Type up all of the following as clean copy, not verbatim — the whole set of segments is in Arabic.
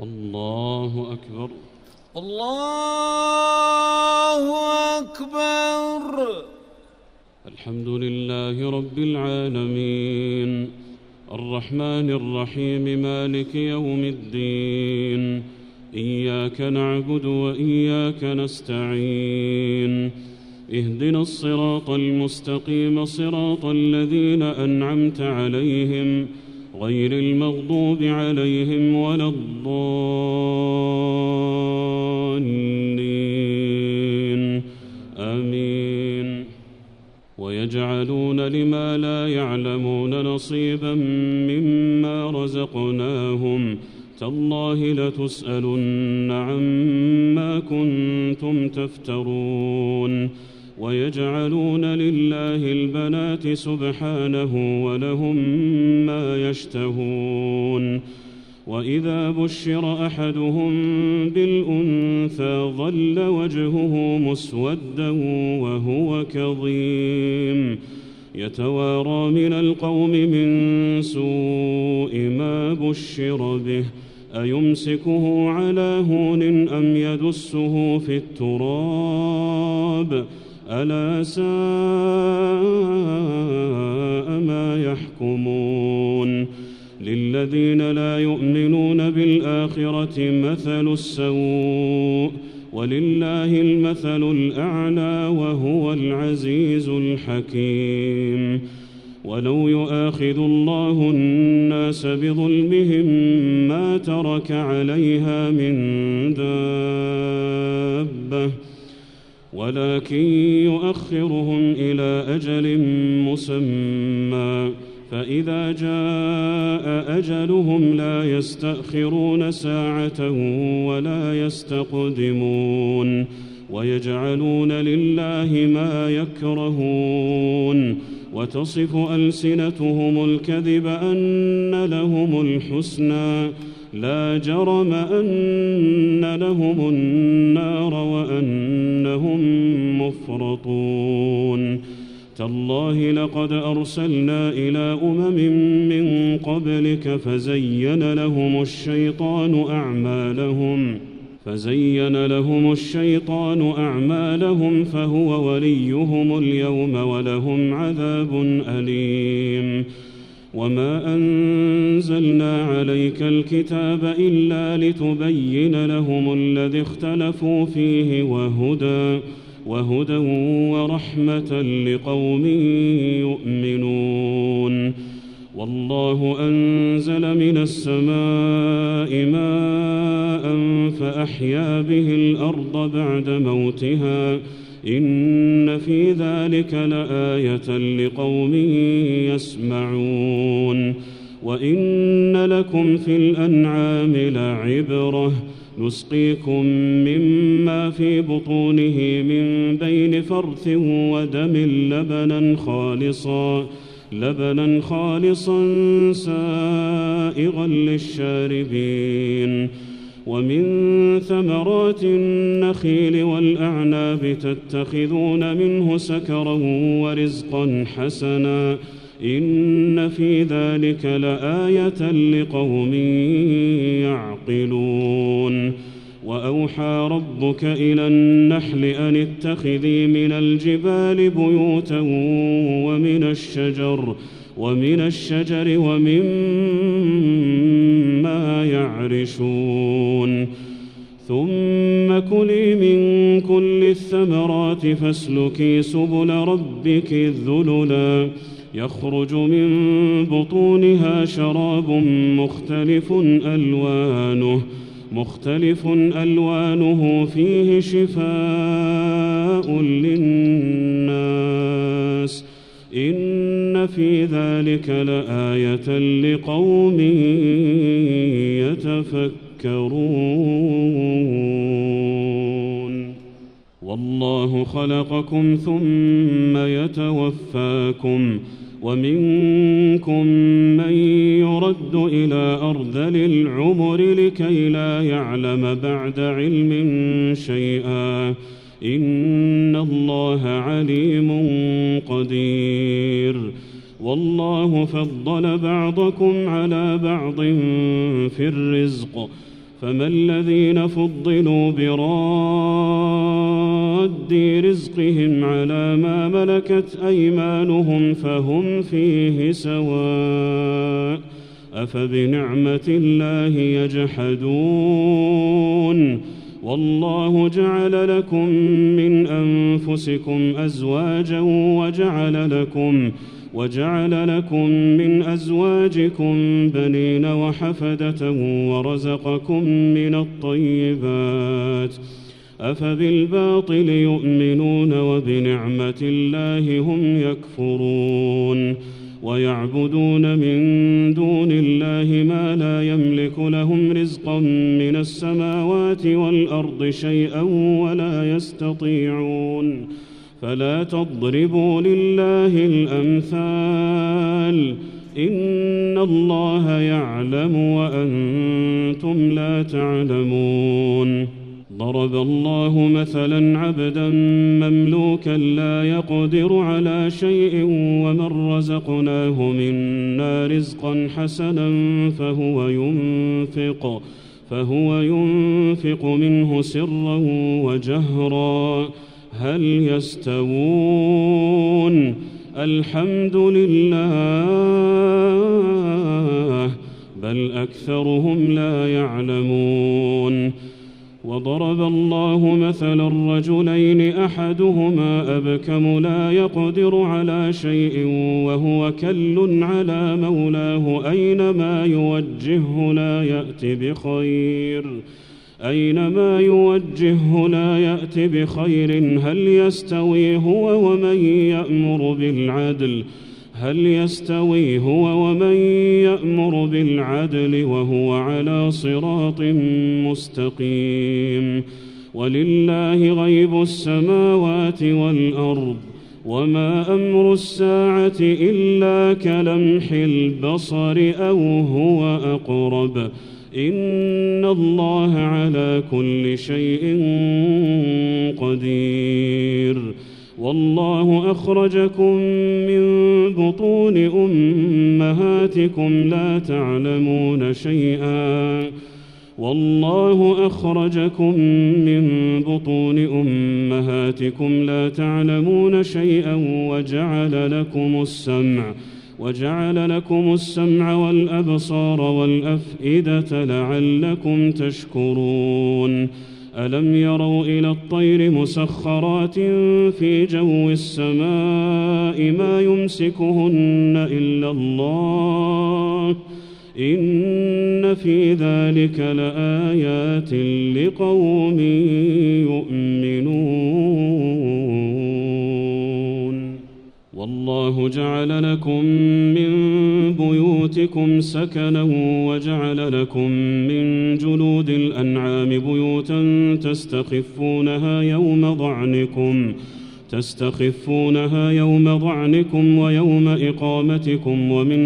الله أكبر. الله أكبر. الحمد لله رب العالمين الرحمن الرحيم مالك يوم الدين، إياك نعبد وإياك نستعين، اهدنا الصراط المستقيم صراط الذين أنعمت عليهم غير المغضوب عليهم ولا الضالين آمين. ويجعلون لما لا يعلمون نصيبا مما رزقناهم تالله لتسألن عما كنتم تفترون. ويجعلون لله البنات سبحانه ولهم ما يشتهون. وإذا بشر أحدهم بالأنثى ظل وجهه مسودا وهو كظيم يتوارى من القوم من سوء ما بشر به أيمسكه على هون أم يدسه في التراب ألا ساء ما يحكمون. للذين لا يؤمنون بالآخرة مثل السوء ولله المثل الأعلى وهو العزيز الحكيم. ولو يؤاخذ الله الناس بظلمهم ما ترك عليها من دابة ولكن يؤخرهم إلى أجل مسمى فإذا جاء أجلهم لا يستأخرون ساعة ولا يستقدمون. ويجعلون لله ما يكرهون وتصف ألسنتهم الكذب أن لهم الحسنى لا جرم أن لهم النار وأنهم مفرطون. تالله لقد أرسلنا إلى من قبلك فزين لهم الشيطان أعمالهم فهو وليهم اليوم ولهم عذاب أليم. وما أنزلنا عليك الكتاب إلا لتبين لهم الذي اختلفوا فيه وهدى ورحمة لقوم يؤمنون. والله أنزل من السماء ماء فأحيا به الأرض بعد موتها إن في ذلك لآية لقوم يسمعون. وإن لكم في الأنعام لعبرة نسقيكم مما في بطونه من بين فرث ودم لبنا خالصا سائغا للشاربين. ومن ثمرات النخيل والأعناب تتخذون منه سكرا ورزقا حسنا إن في ذلك لآية لقوم يعقلون. وأوحى ربك إلى النحل أن اتخذي من الجبال بيوتا ومن الشجر ومما يعرشون. ثم كلي من كل الثمرات فاسلكي سبل ربك ذللا يخرج من بطونها شراب مختلف ألوانه فيه شفاء للناس إن في ذلك لآية لقوم يتفكرون. والله خلقكم ثم يتوفاكم ومنكم من يرد إلى أرذل العمر لكي لا يعلم بعد علم شيئا إن الله عليم قدير. والله فضل بعضكم على بعض في الرزق فما الذين فضلوا براد رزقهم على ما ملكت أيمانهم فهم فيه سواء أفبنعمة الله يجحدون والله جعل لكم من أنفسكم أزواجا وجعل لكم من أزواجكم بنين وحفدة ورزقكم من الطيبات أفبالباطل يؤمنون وبنعمة الله هم يكفرون ويعبدون من دون الله ما لا يملك لهم رزقا من السماوات والأرض شيئا ولا يستطيعون فلا تضربوا لله الأمثال إن الله يعلم وأنتم لا تعلمون ضرب الله مثلا عبدا مملوكا لا يقدر على شيء ومن رزقناه منا رزقا حسنا فهو ينفق منه سرا وجهرا هل يستوون الحمد لله بل أكثرهم لا يعلمون وضرب الله مثلا رجلين أحدهما أبكم لا يقدر على شيء وهو كل على مولاه أينما يوجهه لا يأت بخير هل يستوي هو ومن يأمر بالعدل وهو على صراط مستقيم ولله غيب السماوات والأرض وما أمر الساعة إلا كلمح البصر أو هو أقرب إن الله على كل شيء قدير والله أخرجكم من بطون أمهاتكم لا تعلمون شيئا وجعل لكم السمع والأبصار والأفئدة لعلكم تشكرون ألم يروا إلى الطير مسخرات في جو السماء ما يمسكهن إلا الله إن في ذلك لآيات لقوم يؤمنون والله جعل لكم من بيوتكم سكنا وجعل لكم من جلود الأنعام بيوتا تستخفونها يوم ضعنكم ويوم إقامتكم ومن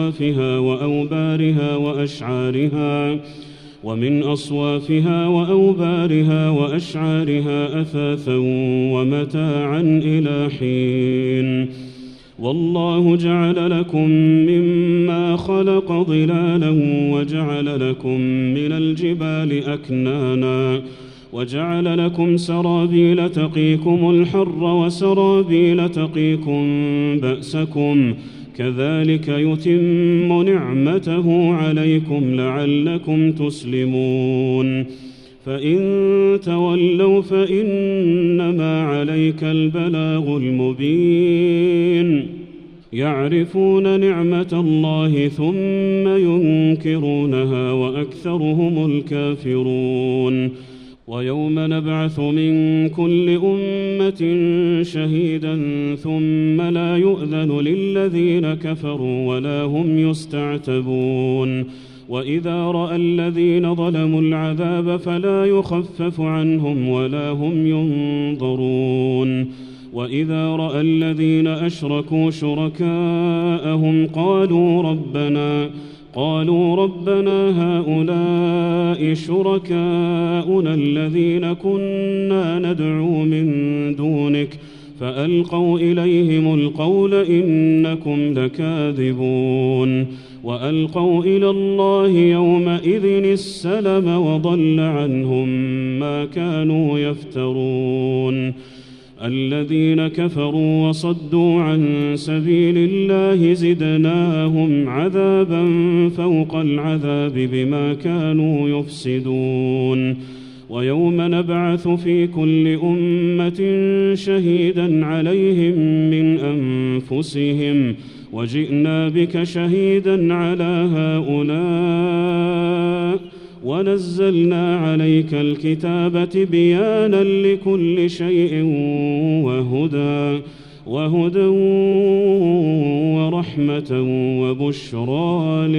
أصوافها وأوبارها وأشعارها أثاثا ومتاعا إلى حين والله جعل لكم مما خلق ظلالا وجعل لكم من الجبال أكنانا وجعل لكم سرابيل تقيكم الحر وسرابيل تقيكم بأسكم كذلك يتم نعمته عليكم لعلكم تسلمون فإن تولوا فإنما عليك البلاغ المبين يعرفون نعمة الله ثم ينكرونها وأكثرهم الكافرون ويوم نبعث من كل أمة شهيدا ثم لا يؤذن للذين كفروا ولا هم يستعتبون وإذا رأى الذين ظلموا العذاب فلا يخفف عنهم ولا هم ينظرون وإذا رأى الذين أشركوا شركاءهم قالوا ربنا هؤلاء شركاؤنا الذين كنا ندعو من دونك فألقوا إليهم القول إنكم لكاذبون وألقوا إلى الله يومئذ السلم وضل عنهم ما كانوا يفترون. الذين كفروا وصدوا عن سبيل الله زدناهم عذابا فوق العذاب بما كانوا يفسدون. ويوم نبعث في كل أمة شهيدا عليهم من أنفسهم وجئنا بك شهيدا على هؤلاء ونزلنا عليك الكتاب تبيانا لكل شيء وهدى ورحمة وبشرى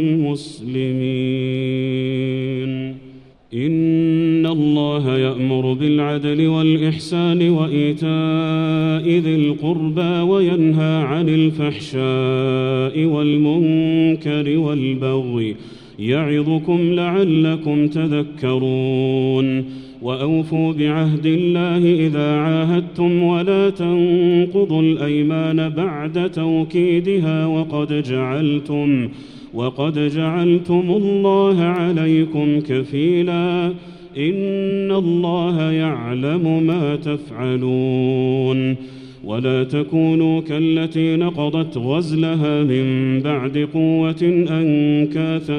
للمسلمين. إن الله يأمر بالعدل والإحسان وإيتاء ذي القربى وينهى عن الفحشاء والمنكر والبغي يعظكم لعلكم تذكرون. وأوفوا بعهد الله إذا عاهدتم ولا تنقضوا الأيمان بعد توكيدها وقد جعلتم الله عليكم كفيلا إن الله يعلم ما تفعلون. ولا تكونوا كالتي نقضت غزلها من بعد قوة أنكاثا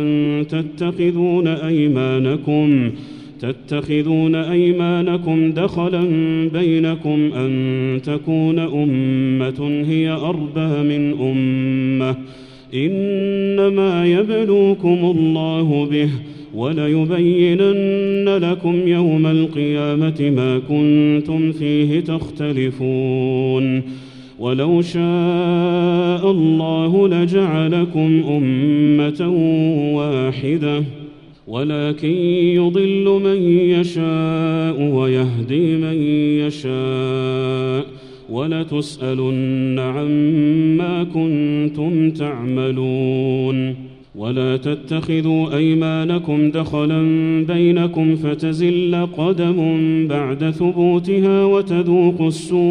تتخذون أيمانكم دخلا بينكم أن تكون أمة هي أربى من أمة إنما يبلوكم الله به وليبينن لكم يوم القيامة ما كنتم فيه تختلفون. ولو شاء الله لجعلكم أمة واحدة ولكن يضل من يشاء ويهدي من يشاء ولتسألن عما كنتم تعملون. ولا تتخذوا أيمانكم دخلا بينكم فتزل قدم بعد ثبوتها وتذوقوا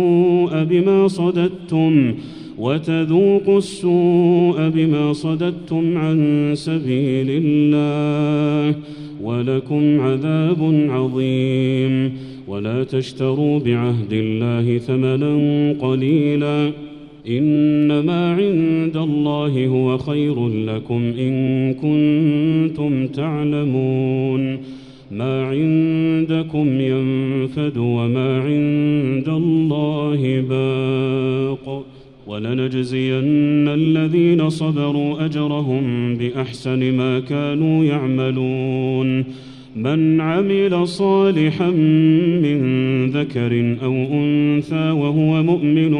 السوء بما صددتم عن سبيل الله ولكم عذاب عظيم. ولا تشتروا بعهد الله ثمنا قليلا إنما عند الله هو خير لكم إن كنتم تعلمون. ما عندكم ينفد وما عند الله باق ولنجزين الذين صبروا أجرهم بأحسن ما كانوا يعملون. من عمل صالحا من ذكر أو أنثى وهو مؤمن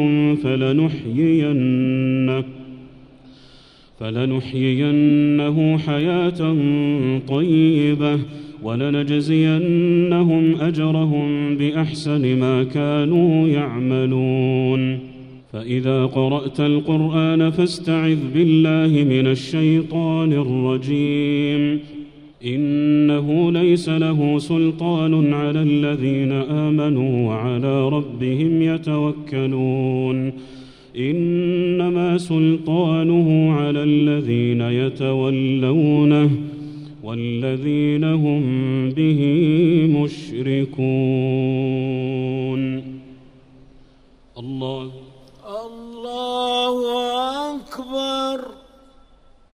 فلنحيينه حياة طيبة ولنجزينهم أجرهم بأحسن ما كانوا يعملون. فإذا قرأت القرآن فاستعذ بالله من الشيطان الرجيم. إنه ليس له سلطان على الذين آمنوا وعلى ربهم يتوكلون. إنما سلطانه على الذين يتولونه والذين هم به مشركون. الله